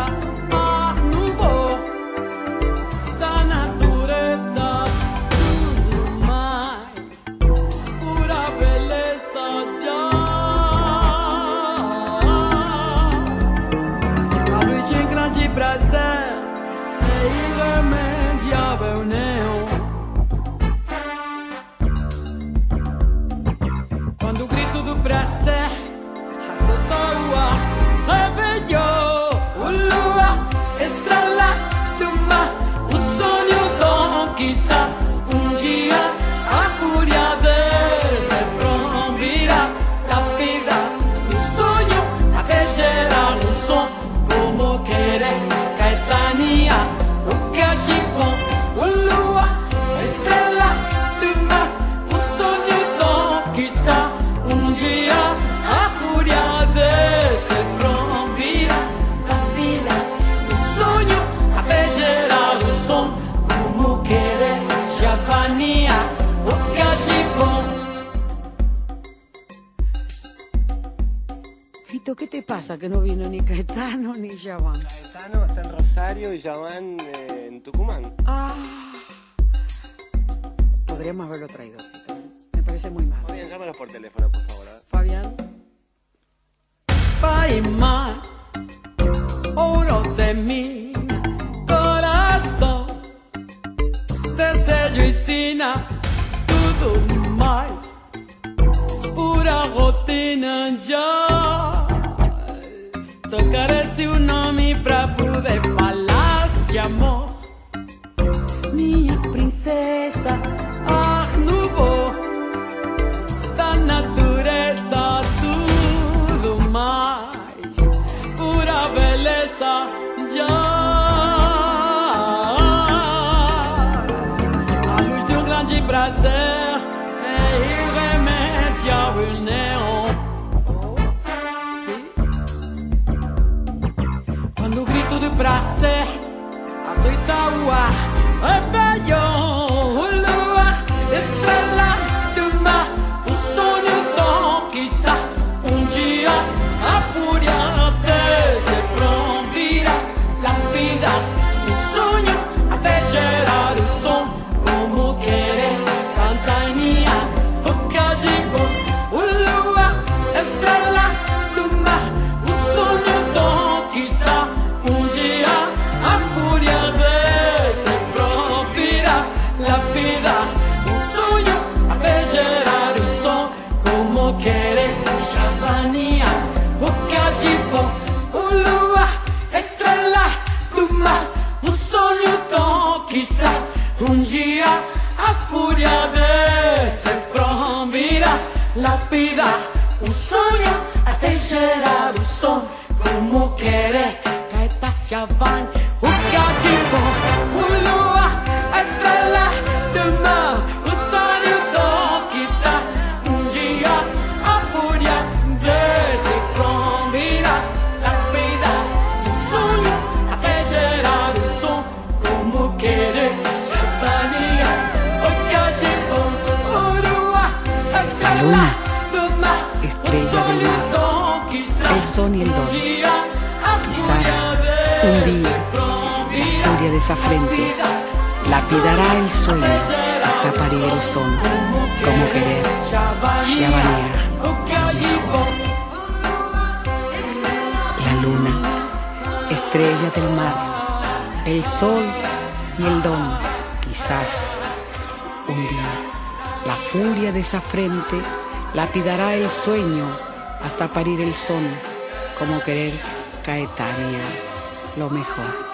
ar novo da natureza, tudo mais, pura beleza já. A luz de grande prazer é irremediável neon. Quando o grito do prazer assaltou o ar, rebelou o lua, estrela do mar, o sonho conquista. Um dia a fúria desse prombirá, lapida o sonho até gerar um som, como querer caetania, o cachipom, o lua, estrela do mar, o sonho conquista. Um dia a fúria desse prombirá, lapida o sonho até gerar o som, como querer javania, o cachipom. Fito, ¿qué te pasa que no vino ni Caetano ni Yaván? Caetano está en Rosario y Yaván en Tucumán. Ah, podríamos haberlo traído, Fito. Me parece muy mal. Muy bien, llámanos por teléfono, por favor. Fabián. Paimar, oro de mi coração, desejo ensina tudo mais, pura rotina já. Tocarei seu nome pra poder falar de amor, minha princesa, ar novo da natureza, tudo mais, pura beleza já. A luz de grande prazer é irremediável neon. Quando o grito do prazer açoita o ar, rebelou o lua, estrela do mar, o sonho conquista. Um dia a fúria desse prombirá, lapida o sonho até gerar o som, como querer cantania, o cachipom, o lua, estrela do mar, o sonho conquista. Um dia a fúria desse prombirá, lapida o sonho até gerar o som, como querer javania, o cachipom, o lua, estrela do mar, o sonho conquista. Um dia a fúria desse prombirá, lapida o sonho até gerar o som, como querer caeta javán, o cachipom, o lua, a estrela do mar, o sonho conquista. Um dia a fúria desse prombirá, lapida o sonho até gerar o som, como querer javania, o cachipom, o lua, a estrela do mar, estrella del mar, el sol y el don. Quizás un día la furia de esa frente lapidará el sueño hasta parir el sol, como querer chavanear. La luna, estrella del mar, el sol y el don. Quizás un día la furia de esa frente lapidará el sueño hasta parir el sol, como querer Caetania, lo mejor.